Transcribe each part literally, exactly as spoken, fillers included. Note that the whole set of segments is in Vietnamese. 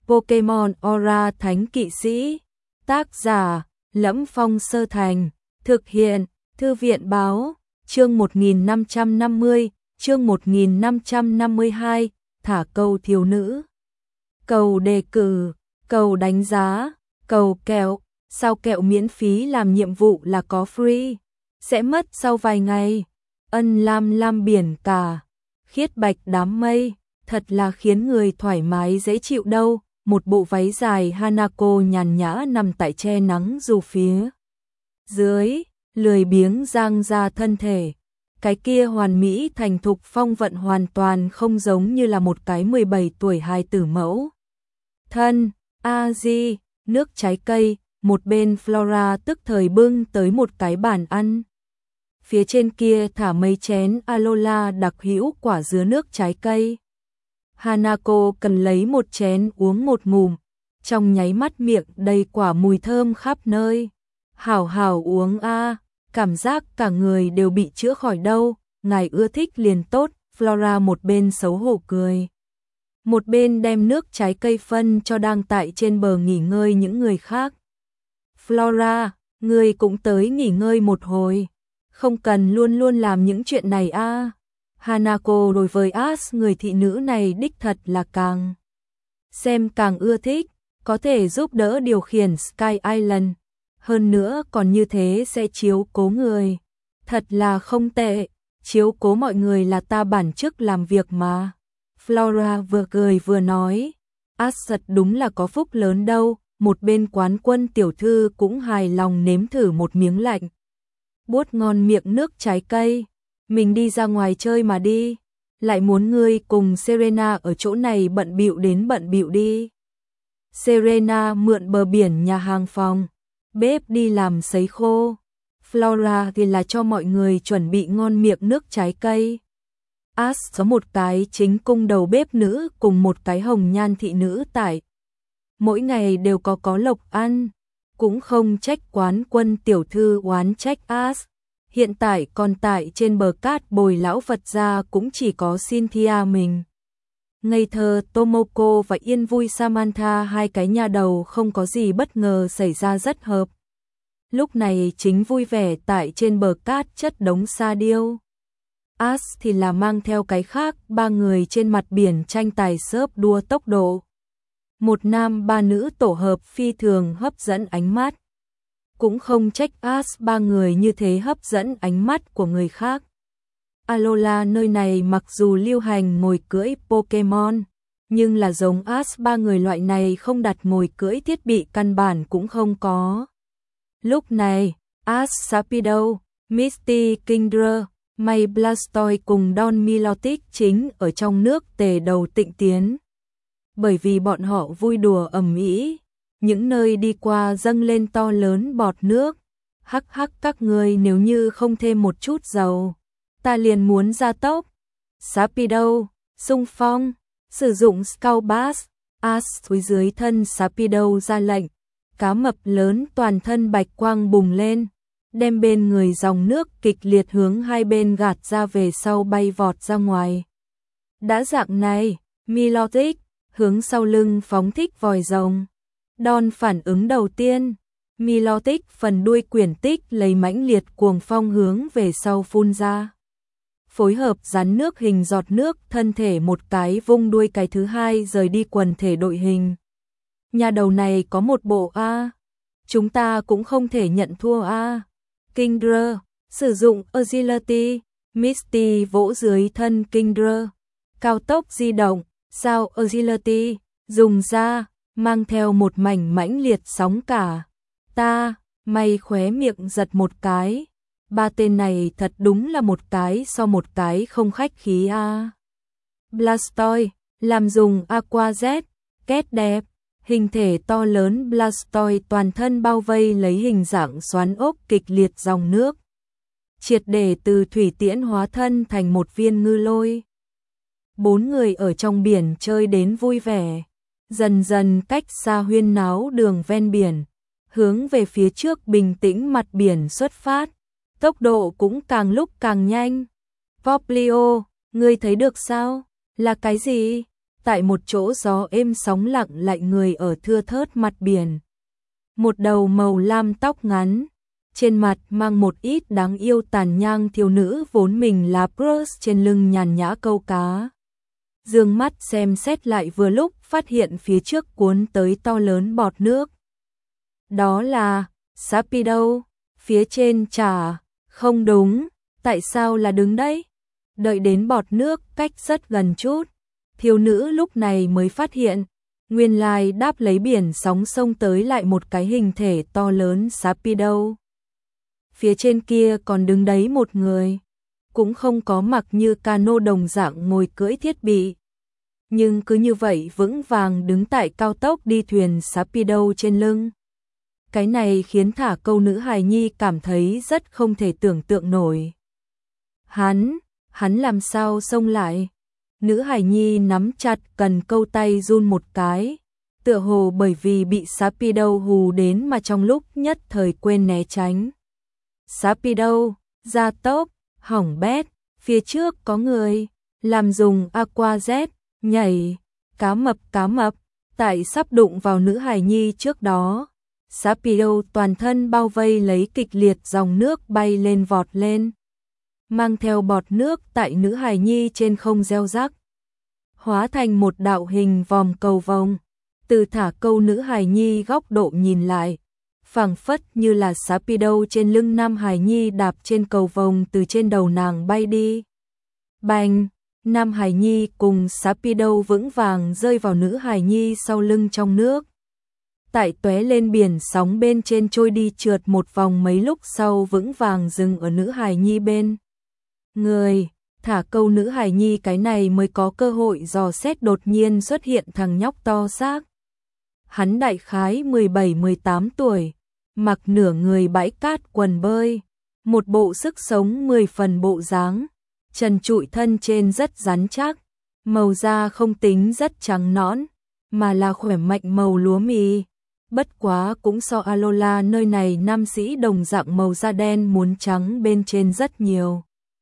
Pokemon Aura Thánh Kỵ Sĩ. Tác giả: Lẫm Phong Sơ Thành. Thực hiện: Thư viện báo. Chương một nghìn năm trăm năm mươi, chương một nghìn năm trăm năm mươi hai, thả câu thiếu nữ. Cầu đề cử, cầu đánh giá, cầu kẹo, sao kẹo miễn phí làm nhiệm vụ là có free, sẽ mất sau vài ngày. Ân lam lam biển cả, khiết bạch đám mây, thật là khiến người thoải mái dễ chịu đâu. Một bộ váy dài Hanako nhàn nhã nằm tại che nắng dù phía dưới, lười biếng giang ra thân thể. Cái kia hoàn mỹ thành thục phong vận hoàn toàn không giống như là một cái mười bảy tuổi hài tử mẫu. Thân, A-di, nước trái cây, một bên Flora tức thời bưng tới một cái bàn ăn. Phía trên kia thả mấy chén Alola đặc hữu quả dứa nước trái cây. Hanako cần lấy một chén uống một ngụm, trong nháy mắt miệng đầy quả mùi thơm khắp nơi. Hảo hảo uống a, cảm giác cả người đều bị chữa khỏi đâu, ngài ưa thích liền tốt. Flora một bên xấu hổ cười, một bên đem nước trái cây phân cho đang tại trên bờ nghỉ ngơi những người khác. Flora, ngươi cũng tới nghỉ ngơi một hồi, không cần luôn luôn làm những chuyện này a. Hanako đối với Ash người thị nữ này đích thật là càng xem càng ưa thích, có thể giúp đỡ điều khiển Sky Island, hơn nữa còn như thế sẽ chiếu cố người, thật là không tệ, chiếu cố mọi người là ta bản chức làm việc mà. Flora vừa cười vừa nói, Ash thật đúng là có phúc lớn đâu. Một bên quán quân tiểu thư cũng hài lòng nếm thử một miếng lạnh buốt ngon miệng nước trái cây. Mình đi ra ngoài chơi mà đi, lại muốn ngươi cùng Serena ở chỗ này bận bịu đến bận bịu đi. Serena mượn bờ biển nhà hàng phòng bếp đi làm sấy khô, Flora thì là cho mọi người chuẩn bị ngon miệng nước trái cây. Ash có một cái chính cung đầu bếp nữ cùng một cái hồng nhan thị nữ tại, mỗi ngày đều có có lộc ăn, cũng không trách quán quân tiểu thư oán trách Ash. Hiện tại còn tại trên bờ cát bồi lão Phật ra cũng chỉ có Cynthia mình. Ngây thơ Tomoko và yên vui Samantha, hai cái nhà đầu không có gì bất ngờ xảy ra rất hợp. Lúc này chính vui vẻ tại trên bờ cát chất đống sa điêu. Ash thì là mang theo cái khác, ba người trên mặt biển tranh tài xớp đua tốc độ. Một nam ba nữ tổ hợp phi thường hấp dẫn ánh mắt. Cũng không trách Ash ba người như thế hấp dẫn ánh mắt của người khác. Alola nơi này mặc dù lưu hành ngồi cưỡi Pokemon, nhưng là giống Ash ba người loại này không đặt ngồi cưỡi thiết bị căn bản cũng không có. Lúc này, Ash Sapido, Misty Kingdra, May Blastoise cùng Don Milotic chính ở trong nước tề đầu tịnh tiến. Bởi vì bọn họ vui đùa ầm ĩ, những nơi đi qua dâng lên to lớn bọt nước. Hắc hắc, các ngươi nếu như không thêm một chút dầu, ta liền muốn ra tốc. Sapido, xung phong, sử dụng Scout Bass. Ash xuống dưới thân Sapido ra lệnh, cá mập lớn toàn thân bạch quang bùng lên, đem bên người dòng nước kịch liệt hướng hai bên gạt ra về sau bay vọt ra ngoài. Đã dạng này, Milotic hướng sau lưng phóng thích vòi rồng. Don phản ứng đầu tiên, Milotic phần đuôi quyển tích lấy mãnh liệt cuồng phong hướng về sau phun ra. Phối hợp rắn nước hình giọt nước, thân thể một cái vung đuôi cái thứ hai rời đi quần thể đội hình. Nhà đầu này có một bộ A, chúng ta cũng không thể nhận thua A. Kingdra, sử dụng Agility, Misty vỗ dưới thân Kingdra. Cao tốc di động, sao Agility, dùng ra, mang theo một mảnh mãnh liệt sóng cả. Ta, mày khóe miệng giật một cái. Ba tên này thật đúng là một cái so một cái không khách khí a. Blastoise, làm dùng Aqua Jet, kết đẹp. Hình thể to lớn Blastoise toàn thân bao vây lấy hình dạng xoắn ốc kịch liệt dòng nước. Triệt để từ thủy tiễn hóa thân thành một viên ngư lôi. Bốn người ở trong biển chơi đến vui vẻ. Dần dần cách xa huyên náo đường ven biển, hướng về phía trước bình tĩnh mặt biển xuất phát, tốc độ cũng càng lúc càng nhanh. Poplio, ngươi thấy được sao? Là cái gì? tại một chỗ gió êm sóng lặng lạnh người ở thưa thớt mặt biển. Một đầu màu lam tóc ngắn, trên mặt mang một ít đáng yêu tàn nhang thiếu nữ vốn mình là Bruce trên lưng nhàn nhã câu cá. Dương mắt xem xét lại vừa lúc phát hiện phía trước cuốn tới to lớn bọt nước. Đó là Sapido, phía trên chả, không đúng, tại sao là đứng đấy? Đợi đến bọt nước cách rất gần chút, thiếu nữ lúc này mới phát hiện, nguyên lai đáp lấy biển sóng sông tới lại một cái hình thể to lớn Sapido. Phía trên kia còn đứng đấy một người, cũng không có mặc như cano đồng dạng ngồi cưỡi thiết bị. Nhưng cứ như vậy vững vàng đứng tại cao tốc đi thuyền Sapido trên lưng. Cái này khiến thả câu nữ hài nhi cảm thấy rất không thể tưởng tượng nổi. Hắn, hắn làm sao xông lại? Nữ hài nhi nắm chặt cần câu tay run một cái, tựa hồ bởi vì bị Sapido hù đến mà trong lúc nhất thời quên né tránh. Sapido, ra tốc, hỏng bét, phía trước có người, làm dùng aqua jet, nhảy, cá mập cá mập, tại sắp đụng vào nữ hài nhi trước đó. Sapido toàn thân bao vây lấy kịch liệt dòng nước bay lên vọt lên, mang theo bọt nước tại nữ hài nhi trên không gieo rắc, hóa thành một đạo hình vòm cầu vồng. Từ thả câu nữ hài nhi góc độ nhìn lại, phảng phất như là Sapido trên lưng nam hài nhi đạp trên cầu vồng từ trên đầu nàng bay đi. Bành, nam hài nhi cùng Sapido vững vàng rơi vào nữ hài nhi sau lưng trong nước. Tại tóe lên biển sóng bên trên trôi đi trượt một vòng mấy lúc sau vững vàng dừng ở nữ hài nhi bên người. Thả câu nữ hài nhi cái này mới có cơ hội dò xét đột nhiên xuất hiện thằng nhóc to xác. Hắn đại khái mười bảy mười tám tuổi, mặc nửa người bãi cát quần bơi, một bộ sức sống mười phần bộ dáng, trần trụi thân trên rất rắn chắc, màu da không tính rất trắng nõn, mà là khỏe mạnh màu lúa mì. Bất quá cũng so Alola nơi này nam sĩ đồng dạng màu da đen muốn trắng bên trên rất nhiều.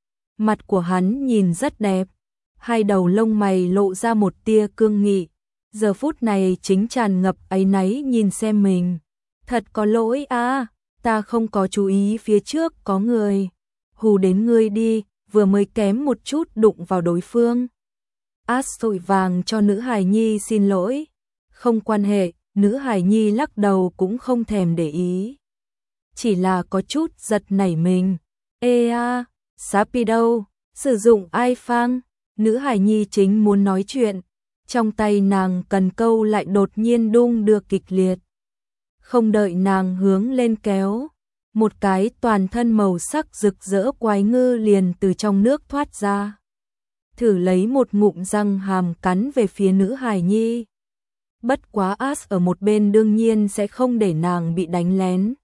Mặt của hắn nhìn rất đẹp, hai đầu lông mày lộ ra một tia cương nghị, giờ phút này chính tràn ngập áy náy nhìn xem mình. Thật có lỗi à, ta không có chú ý phía trước có người, hù đến ngươi đi, vừa mới kém một chút đụng vào đối phương. Ash vội vàng cho nữ hài nhi xin lỗi, không quan hệ, nữ hài nhi lắc đầu cũng không thèm để ý. Chỉ là có chút giật nảy mình. Ê a, Sapido, sử dụng ai phang, nữ hài nhi chính muốn nói chuyện, trong tay nàng cần câu lại đột nhiên đung đưa kịch liệt. Không đợi nàng hướng lên kéo, một cái toàn thân màu sắc rực rỡ quái ngư liền từ trong nước thoát ra. Thử lấy một ngụm răng hàm cắn về phía nữ hài nhi. Bất quá Ash ở một bên đương nhiên sẽ không để nàng bị đánh lén.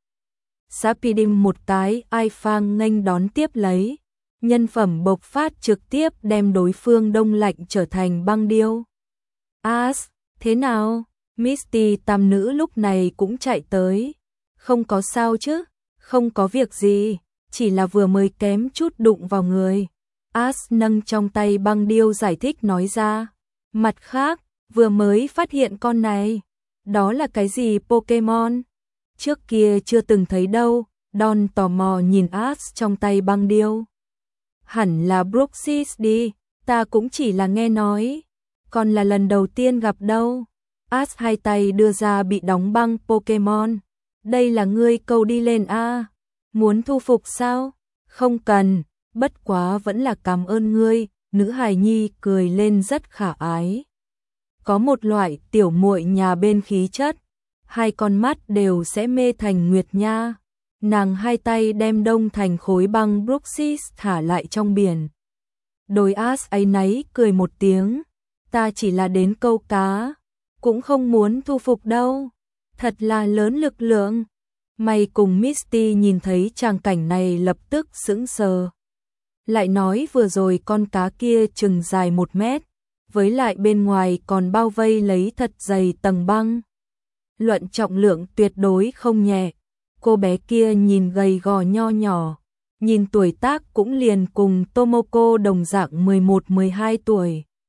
Sapidim một cái ai phang nghênh đón tiếp lấy, nhân phẩm bộc phát trực tiếp đem đối phương đông lạnh trở thành băng điêu. Ash, thế nào? Misty tam nữ lúc này cũng chạy tới. Không có sao chứ, không có việc gì, chỉ là vừa mới kém chút đụng vào người. Ash nâng trong tay băng điêu giải thích nói ra. Mặt khác, vừa mới phát hiện con này. Đó là cái gì Pokemon? Trước kia chưa từng thấy đâu. Don tò mò nhìn Ash trong tay băng điêu. Hẳn là Bruxis đi, ta cũng chỉ là nghe nói. Còn là lần đầu tiên gặp đâu. Ash hai tay đưa ra bị đóng băng Pokemon. Đây là ngươi câu đi lên a à? Muốn thu phục sao? Không cần, bất quá vẫn là cảm ơn ngươi. Nữ hài nhi cười lên rất khả ái. Có một loại tiểu muội nhà bên khí chất, hai con mắt đều sẽ mê thành nguyệt nha. Nàng hai tay đem đông thành khối băng Bruxis thả lại trong biển. Đôi Ash ấy nấy cười một tiếng, ta chỉ là đến câu cá, cũng không muốn thu phục đâu. Thật là lớn lực lượng. Mày cùng Misty nhìn thấy tràng cảnh này lập tức sững sờ. Lại nói vừa rồi con cá kia chừng dài một mét, với lại bên ngoài còn bao vây lấy thật dày tầng băng. Luận trọng lượng tuyệt đối không nhẹ. Cô bé kia nhìn gầy gò nho nhỏ, nhìn tuổi tác cũng liền cùng Tomoko đồng dạng mười một mười hai tuổi.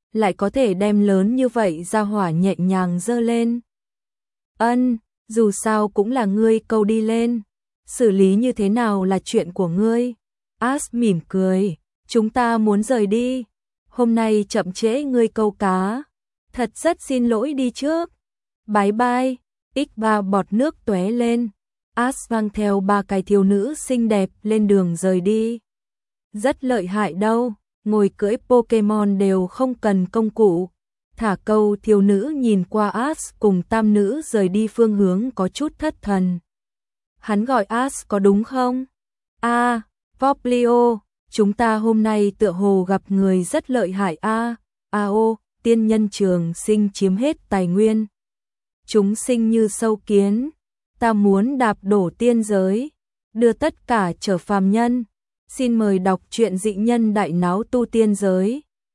lại có thể đem lớn như vậy ra hỏa nhẹ nhàng giơ lên. Ân, dù sao cũng là ngươi câu đi lên, xử lý như thế nào là chuyện của ngươi. As mỉm cười, chúng ta muốn rời đi, hôm nay chậm trễ ngươi câu cá, thật rất xin lỗi đi trước. Bye bye, ích ba bọt nước tóe lên, As mang theo ba cái thiếu nữ xinh đẹp lên đường rời đi. Rất lợi hại đâu, ngồi cưỡi Pokemon đều không cần công cụ. Thả câu thiếu nữ nhìn qua As cùng tam nữ rời đi phương hướng có chút thất thần. Hắn gọi As có đúng không? A, à, Poplio, chúng ta hôm nay tựa hồ gặp người rất lợi hại a. A ô, tiên nhân trường sinh chiếm hết tài nguyên. Chúng sinh như sâu kiến, ta muốn đạp đổ tiên giới, đưa tất cả trở phàm nhân. Xin mời đọc truyện Dị Nhân Đại Náo Tu Tiên Giới.